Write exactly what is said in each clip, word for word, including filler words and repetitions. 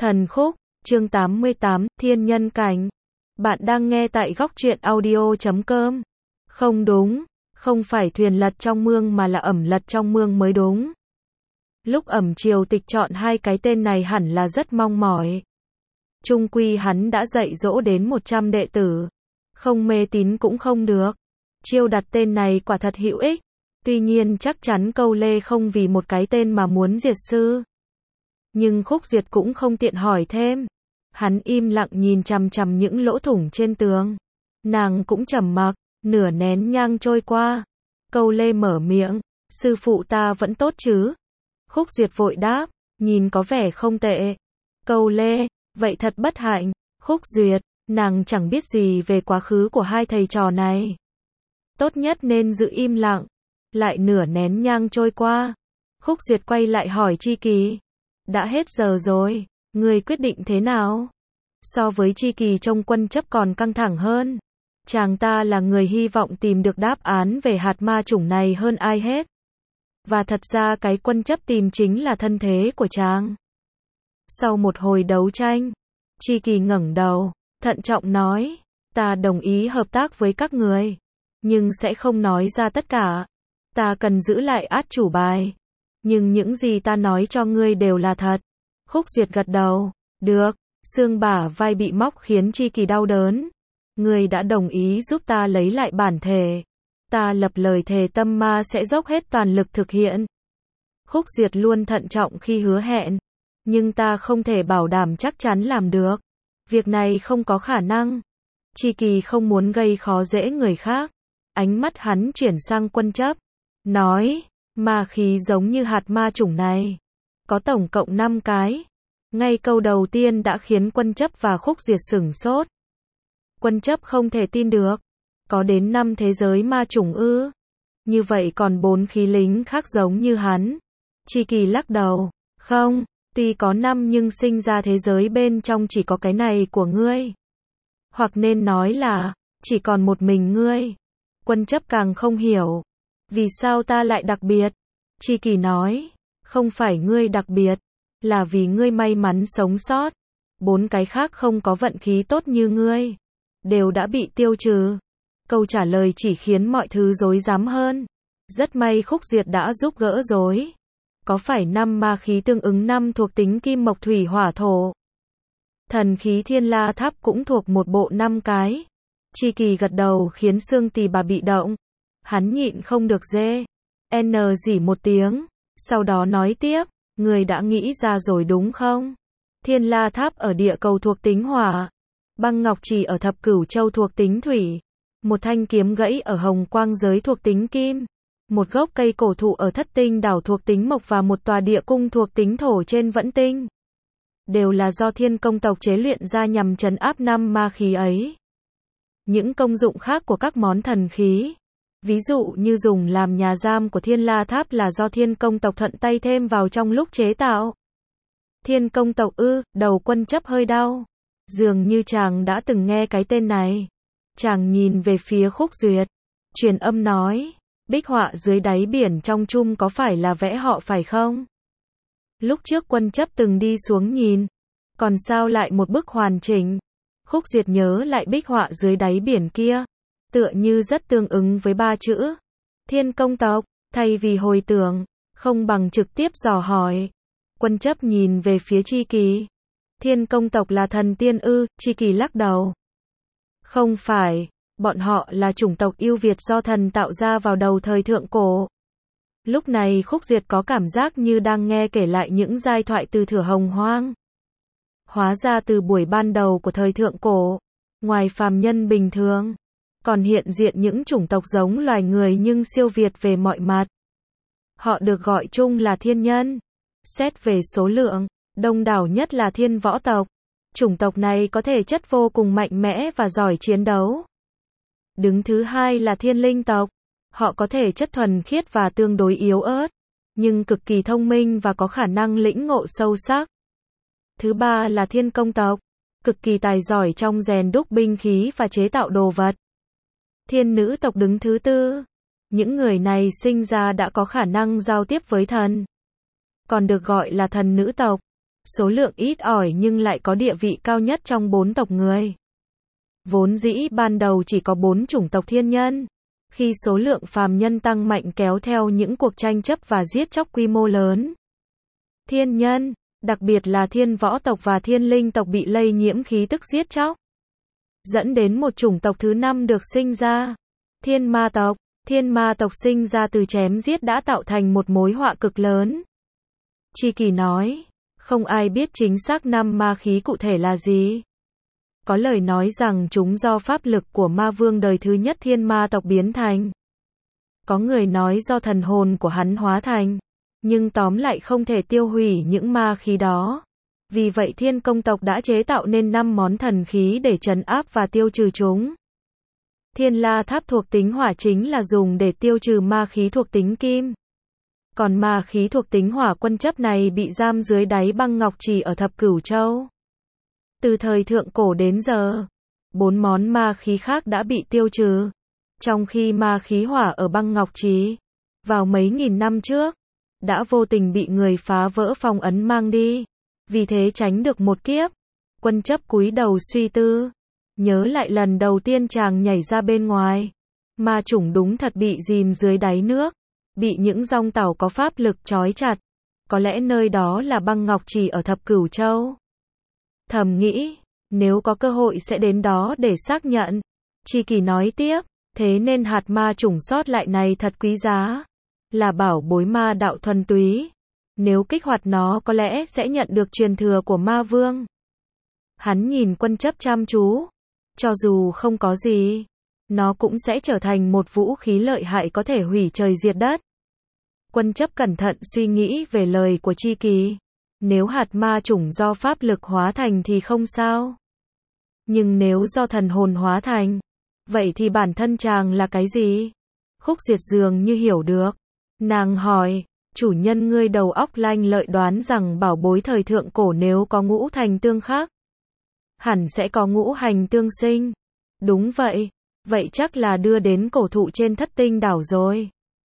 Thần khúc, chương tám mươi tám, Thiên nhân cảnh. Bạn đang nghe tại góc truyện audio chấm com. Không đúng, không phải thuyền lật trong mương mà là ẩm lật trong mương mới đúng. Lúc Ẩm Triều Tịch chọn hai cái tên này hẳn là rất mong mỏi. Chung quy hắn đã dạy dỗ đến một trăm đệ tử. Không mê tín cũng không được. Chiêu đặt tên này quả thật hữu ích. Tuy nhiên chắc chắn Câu Lê không vì một cái tên mà muốn diệt sư. Nhưng Khúc Duyệt cũng không tiện hỏi thêm. Hắn im lặng nhìn chằm chằm những lỗ thủng trên tường. Nàng cũng trầm mặc, nửa nén nhang trôi qua. Câu Lê mở miệng, sư phụ ta vẫn tốt chứ? Khúc Duyệt vội đáp, nhìn có vẻ không tệ. Câu Lê, vậy thật bất hạnh. Khúc Duyệt, nàng chẳng biết gì về quá khứ của hai thầy trò này. Tốt nhất nên giữ im lặng. Lại nửa nén nhang trôi qua. Khúc Duyệt quay lại hỏi Chi Kỳ. Đã hết giờ rồi, người quyết định thế nào? So với Chi Kỳ trong quân chấp còn căng thẳng hơn. Chàng ta là người hy vọng tìm được đáp án về hạt ma chủng này hơn ai hết. Và thật ra cái quân chấp tìm chính là thân thế của chàng. Sau một hồi đấu tranh, Chi Kỳ ngẩng đầu, thận trọng nói, ta đồng ý hợp tác với các người, nhưng sẽ không nói ra tất cả. Ta cần giữ lại át chủ bài. Nhưng những gì ta nói cho ngươi đều là thật. Khúc Duyệt gật đầu. Được. Xương bả vai bị móc khiến Chi Kỳ đau đớn. Ngươi đã đồng ý giúp ta lấy lại bản thể. Ta lập lời thề tâm ma sẽ dốc hết toàn lực thực hiện. Khúc Duyệt luôn thận trọng khi hứa hẹn. Nhưng ta không thể bảo đảm chắc chắn làm được. Việc này không có khả năng. Chi Kỳ không muốn gây khó dễ người khác. Ánh mắt hắn chuyển sang quân chấp. Nói, ma khí giống như hạt ma chủng này. Có tổng cộng năm cái. Ngay câu đầu tiên đã khiến quân chấp và Khúc Duyệt sửng sốt. Quân chấp không thể tin được. Có đến năm thế giới ma chủng ư? Như vậy còn bốn khí lính khác giống như hắn. Chi Kỳ lắc đầu. Không, tuy có năm nhưng sinh ra thế giới bên trong chỉ có cái này của ngươi. Hoặc nên nói là, chỉ còn một mình ngươi. Quân chấp càng không hiểu. Vì sao ta lại đặc biệt? Chi Kỳ nói, không phải ngươi đặc biệt, là vì ngươi may mắn sống sót. Bốn cái khác không có vận khí tốt như ngươi, đều đã bị tiêu trừ. Câu trả lời chỉ khiến mọi thứ rối rắm hơn. Rất may Khúc Duyệt đã giúp gỡ rối. Có phải năm ma khí tương ứng năm thuộc tính kim mộc thủy hỏa thổ? Thần khí Thiên La Tháp cũng thuộc một bộ năm cái. Chi Kỳ gật đầu khiến xương tỳ bà bị động. Hắn nhịn không được dê. N dỉ một tiếng. Sau đó nói tiếp. Người đã nghĩ ra rồi đúng không? Thiên La Tháp ở địa cầu thuộc tính hỏa. Băng ngọc trì ở thập cửu châu thuộc tính thủy. Một thanh kiếm gãy ở hồng quang giới thuộc tính kim. Một gốc cây cổ thụ ở thất tinh đảo thuộc tính mộc và một tòa địa cung thuộc tính thổ trên vẫn tinh. Đều là do Thiên Công tộc chế luyện ra nhằm trấn áp năm ma khí ấy. Những công dụng khác của các món thần khí, ví dụ như dùng làm nhà giam của Thiên La Tháp là do Thiên Công tộc thuận tay thêm vào trong lúc chế tạo. Thiên Công tộc ư? Đầu quân chấp hơi đau. Dường như chàng đã từng nghe cái tên này. Chàng nhìn về phía Khúc Duyệt. Truyền âm nói, bích họa dưới đáy biển trong chung có phải là vẽ họ phải không? Lúc trước quân chấp từng đi xuống nhìn. Còn sao lại một bức hoàn chỉnh? Khúc Duyệt nhớ lại bích họa dưới đáy biển kia. Tựa như rất tương ứng với ba chữ. Thiên Công tộc, thay vì hồi tưởng, không bằng trực tiếp dò hỏi. Quân chấp nhìn về phía Chi Kỳ. Thiên Công tộc là thần tiên ư? Chi Kỳ lắc đầu. Không phải, bọn họ là chủng tộc yêu Việt do thần tạo ra vào đầu thời thượng cổ. Lúc này Khúc Duyệt có cảm giác như đang nghe kể lại những giai thoại từ thửa hồng hoang. Hóa ra từ buổi ban đầu của thời thượng cổ, ngoài phàm nhân bình thường, còn hiện diện những chủng tộc giống loài người nhưng siêu việt về mọi mặt. Họ được gọi chung là thiên nhân. Xét về số lượng, đông đảo nhất là thiên võ tộc. Chủng tộc này có thể chất vô cùng mạnh mẽ và giỏi chiến đấu. Đứng thứ hai là thiên linh tộc. Họ có thể chất thuần khiết và tương đối yếu ớt, nhưng cực kỳ thông minh và có khả năng lĩnh ngộ sâu sắc. Thứ ba là Thiên Công tộc. Cực kỳ tài giỏi trong rèn đúc binh khí và chế tạo đồ vật. Thiên nữ tộc đứng thứ tư. Những người này sinh ra đã có khả năng giao tiếp với thần. Còn được gọi là thần nữ tộc. số lượng ít ỏi nhưng lại có địa vị cao nhất trong bốn tộc người. Vốn dĩ ban đầu chỉ có bốn chủng tộc thiên nhân. Khi số lượng phàm nhân tăng mạnh kéo theo những cuộc tranh chấp và giết chóc quy mô lớn. Thiên nhân, đặc biệt là thiên võ tộc và thiên linh tộc bị lây nhiễm khí tức giết chóc. Dẫn đến một chủng tộc thứ năm được sinh ra. Thiên ma tộc. Thiên ma tộc sinh ra từ chém giết đã tạo thành một mối họa cực lớn. Chi Kỳ nói, không ai biết chính xác năm ma khí cụ thể là gì. Có lời nói rằng chúng do pháp lực của ma vương đời thứ nhất thiên ma tộc biến thành. Có người nói do thần hồn của hắn hóa thành. Nhưng tóm lại không thể tiêu hủy những ma khí đó. Vì vậy thiên công tộc đã chế tạo nên năm món thần khí để trấn áp và tiêu trừ chúng. Thiên la tháp thuộc tính hỏa chính là dùng để tiêu trừ ma khí thuộc tính kim. Còn ma khí thuộc tính hỏa quân chấp này bị giam dưới đáy băng ngọc trì ở Thập Cửu Châu. Từ thời thượng cổ đến giờ, bốn món ma khí khác đã bị tiêu trừ. Trong khi ma khí hỏa ở băng ngọc trì, vào mấy nghìn năm trước, đã vô tình bị người phá vỡ phong ấn mang đi. Vì thế tránh được một kiếp. Quân chấp cúi đầu suy tư. Nhớ lại lần đầu tiên chàng nhảy ra bên ngoài. Ma chủng đúng thật bị dìm dưới đáy nước. Bị những dòng tàu có pháp lực trói chặt. Có lẽ nơi đó là băng ngọc trì ở Thập Cửu Châu. Thầm nghĩ, nếu có cơ hội sẽ đến đó để xác nhận. Chi Kỳ nói tiếp, thế nên hạt ma chủng sót lại này thật quý giá. Là bảo bối ma đạo thuần túy. Nếu kích hoạt nó có lẽ sẽ nhận được truyền thừa của ma vương. Hắn nhìn quân chấp chăm chú. Cho dù không có gì, nó cũng sẽ trở thành một vũ khí lợi hại có thể hủy trời diệt đất. Quân chấp cẩn thận suy nghĩ về lời của Chi Kỳ. Nếu hạt ma chủng do pháp lực hóa thành thì không sao. Nhưng nếu do thần hồn hóa thành, vậy thì bản thân chàng là cái gì? Khúc Diệt dường như hiểu được. Nàng hỏi, chủ nhân ngươi đầu óc lanh lợi đoán rằng bảo bối thời thượng cổ nếu có ngũ thành tương khắc, hẳn sẽ có ngũ hành tương sinh. Đúng vậy, vậy chắc là đưa đến cổ thụ trên Thất Tinh đảo rồi.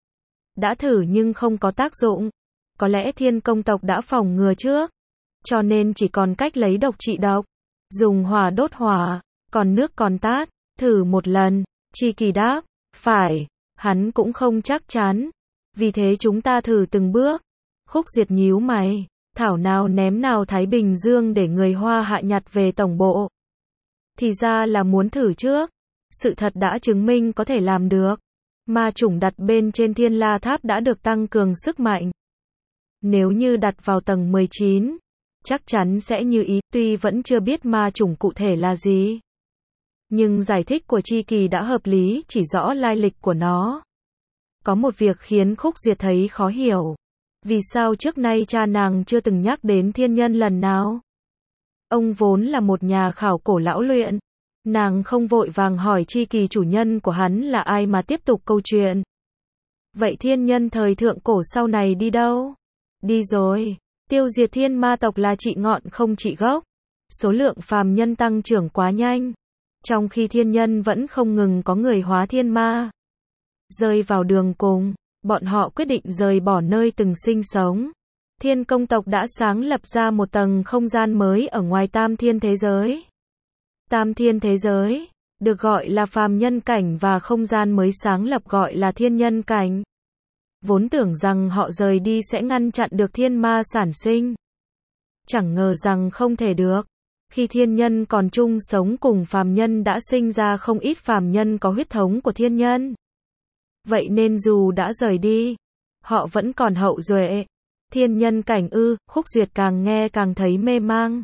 Đã thử nhưng không có tác dụng. Có lẽ thiên công tộc đã phòng ngừa trước. Cho nên chỉ còn cách lấy độc trị độc. Dùng hỏa đốt hỏa, còn nước còn tát. Thử một lần, Chi Kỳ đáp, phải, hắn cũng không chắc chắn. Vì thế chúng ta thử từng bước. Khúc Diệt nhíu mày, thảo nào ném nào Thái Bình Dương để người Hoa Hạ nhặt về tổng bộ. Thì ra là muốn thử trước. Sự thật đã chứng minh có thể làm được. Ma chủng đặt bên trên Thiên La Tháp đã được tăng cường sức mạnh. Nếu như đặt vào tầng mười chín, chắc chắn sẽ như ý, tuy vẫn chưa biết ma chủng cụ thể là gì. Nhưng giải thích của Chi Kỳ đã hợp lý, chỉ rõ lai lịch của nó. Có một việc khiến Khúc Diệt thấy khó hiểu. Vì sao trước nay cha nàng chưa từng nhắc đến thiên nhân lần nào? Ông vốn là một nhà khảo cổ lão luyện. Nàng không vội vàng hỏi Chi Kỳ chủ nhân của hắn là ai mà tiếp tục câu chuyện. Vậy thiên nhân thời thượng cổ sau này đi đâu? Đi rồi. Tiêu diệt thiên ma tộc là trị ngọn không trị gốc. Số lượng phàm nhân tăng trưởng quá nhanh. Trong khi thiên nhân vẫn không ngừng có người hóa thiên ma. Rơi vào đường cùng, bọn họ quyết định rời bỏ nơi từng sinh sống. Thiên công tộc đã sáng lập ra một tầng không gian mới ở ngoài tam thiên thế giới. Tam thiên thế giới, được gọi là phàm nhân cảnh và không gian mới sáng lập gọi là thiên nhân cảnh. Vốn tưởng rằng họ rời đi sẽ ngăn chặn được thiên ma sản sinh. Chẳng ngờ rằng không thể được. Khi thiên nhân còn chung sống cùng phàm nhân đã sinh ra không ít phàm nhân có huyết thống của thiên nhân. Vậy nên dù đã rời đi, họ vẫn còn hậu duệ. Thiên nhân cảnh ư? Khúc Duyệt càng nghe càng thấy mê mang.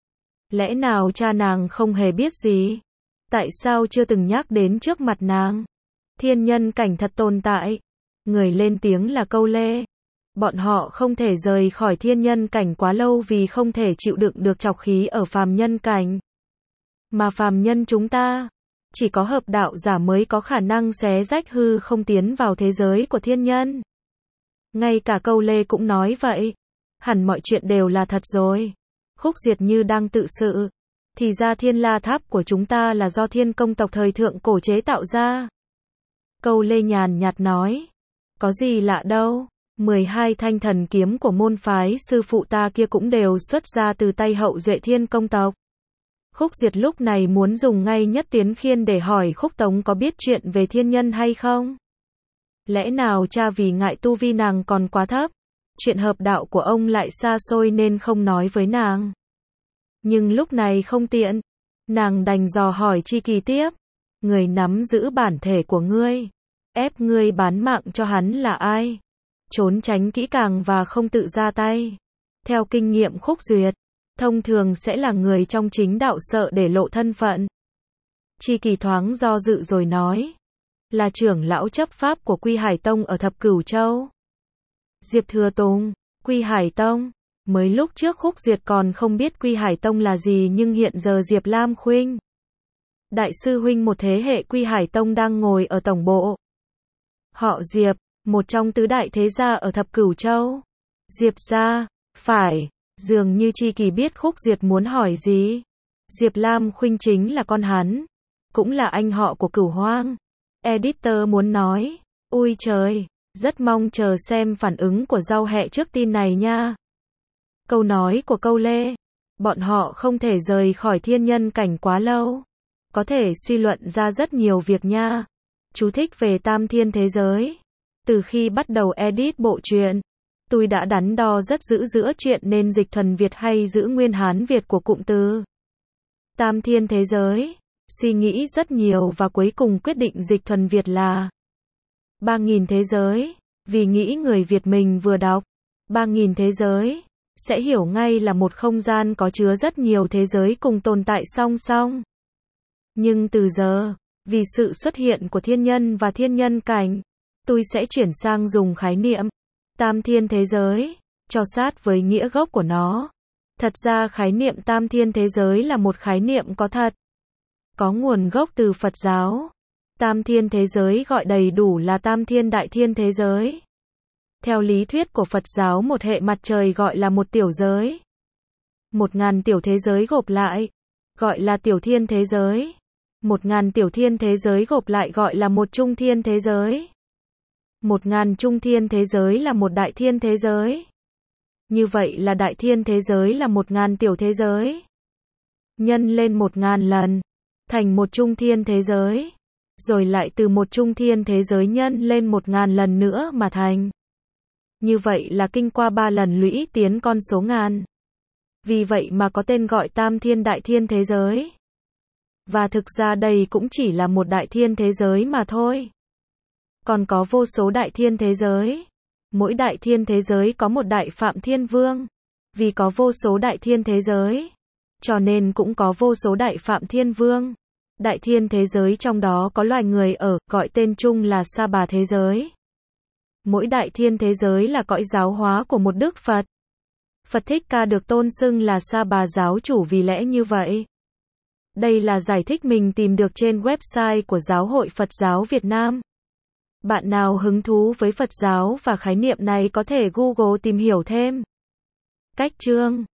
Lẽ nào cha nàng không hề biết gì? Tại sao chưa từng nhắc đến trước mặt nàng? Thiên nhân cảnh thật tồn tại. Người lên tiếng là Câu Lê. Bọn họ không thể rời khỏi thiên nhân cảnh quá lâu vì không thể chịu đựng được trọc khí ở phàm nhân cảnh. Mà phàm nhân chúng ta, chỉ có hợp đạo giả mới có khả năng xé rách hư không tiến vào thế giới của thiên nhân. Ngay cả Câu Lê cũng nói vậy. Hẳn mọi chuyện đều là thật rồi. Khúc Diệt như đang tự sự. Thì ra Thiên La Tháp của chúng ta là do thiên công tộc thời thượng cổ chế tạo ra. Câu Lê nhàn nhạt nói. Có gì lạ đâu. mười hai thanh thần kiếm của môn phái sư phụ ta kia cũng đều xuất ra từ tay hậu duệ Thiên Công tộc. Khúc Duyệt lúc này muốn dùng ngay nhất tiến khiên để hỏi Khúc Tống có biết chuyện về thiên nhân hay không? Lẽ nào cha vì ngại tu vi nàng còn quá thấp, chuyện hợp đạo của ông lại xa xôi nên không nói với nàng? Nhưng lúc này không tiện, nàng đành dò hỏi Chi Kỳ tiếp, người nắm giữ bản thể của ngươi, ép ngươi bán mạng cho hắn là ai? Trốn tránh kỹ càng và không tự ra tay. Theo kinh nghiệm Khúc Duyệt, thông thường sẽ là người trong chính đạo sợ để lộ thân phận. Chi Kỳ thoáng do dự rồi nói, là trưởng lão chấp pháp của Quy Hải Tông ở Thập Cửu Châu. Diệp Thừa Tùng, Quy Hải Tông. Mới lúc trước Khúc Duyệt còn không biết Quy Hải Tông là gì, nhưng hiện giờ Diệp Lam Khuynh, đại sư huynh một thế hệ Quy Hải Tông đang ngồi ở tổng bộ. Họ Diệp, một trong tứ đại thế gia ở Thập Cửu Châu. Diệp gia, phải, dường như Chi Kỳ biết Khúc Duyệt muốn hỏi gì. Diệp Lam Khuynh chính là con hắn, cũng là anh họ của Cửu Hoang. Editor muốn nói, ui trời, rất mong chờ xem phản ứng của Rau Hẹ trước tin này nha. Câu nói của Câu Lê, bọn họ không thể rời khỏi thiên nhân cảnh quá lâu, có thể suy luận ra rất nhiều việc nha. Chú thích về tam thiên thế giới. Từ khi bắt đầu edit bộ truyện, tôi đã đắn đo rất dữ giữa chuyện nên dịch thuần Việt hay giữ nguyên Hán Việt của cụm từ tam thiên thế giới. Suy nghĩ rất nhiều và cuối cùng quyết định dịch thuần Việt là ba nghìn thế giới, vì nghĩ người Việt mình vừa đọc ba nghìn thế giới sẽ hiểu ngay là một không gian có chứa rất nhiều thế giới cùng tồn tại song song. Nhưng từ giờ, vì sự xuất hiện của thiên nhân và thiên nhân cảnh, tôi sẽ chuyển sang dùng khái niệm tam thiên thế giới cho sát với nghĩa gốc của nó. Thật ra khái niệm tam thiên thế giới là một khái niệm có thật, có nguồn gốc từ Phật giáo. Tam thiên thế giới gọi đầy đủ là tam thiên đại thiên thế giới. Theo lý thuyết của Phật giáo, một hệ mặt trời gọi là một tiểu giới. Một ngàn tiểu thế giới gộp lại, gọi là tiểu thiên thế giới. Một ngàn tiểu thiên thế giới gộp lại gọi là một trung thiên thế giới. Một ngàn trung thiên thế giới là một đại thiên thế giới. Như vậy là đại thiên thế giới là một ngàn tiểu thế giới. Nhân lên một ngàn lần, thành một trung thiên thế giới. Rồi lại từ một trung thiên thế giới nhân lên một ngàn lần nữa mà thành. Như vậy là kinh qua ba lần lũy tiến con số ngàn. Vì vậy mà có tên gọi tam thiên đại thiên thế giới. Và thực ra đây cũng chỉ là một đại thiên thế giới mà thôi. Còn có vô số đại thiên thế giới. Mỗi đại thiên thế giới có một đại Phạm Thiên Vương. Vì có vô số đại thiên thế giới, cho nên cũng có vô số đại Phạm Thiên Vương. Đại thiên thế giới trong đó có loài người ở, gọi tên chung là Sa Bà thế giới. Mỗi đại thiên thế giới là cõi giáo hóa của một Đức Phật. Phật Thích Ca được tôn xưng là Sa Bà giáo chủ vì lẽ như vậy. Đây là giải thích mình tìm được trên website của Giáo hội Phật giáo Việt Nam. Bạn nào hứng thú với Phật giáo và khái niệm này có thể Google tìm hiểu thêm. Cách chương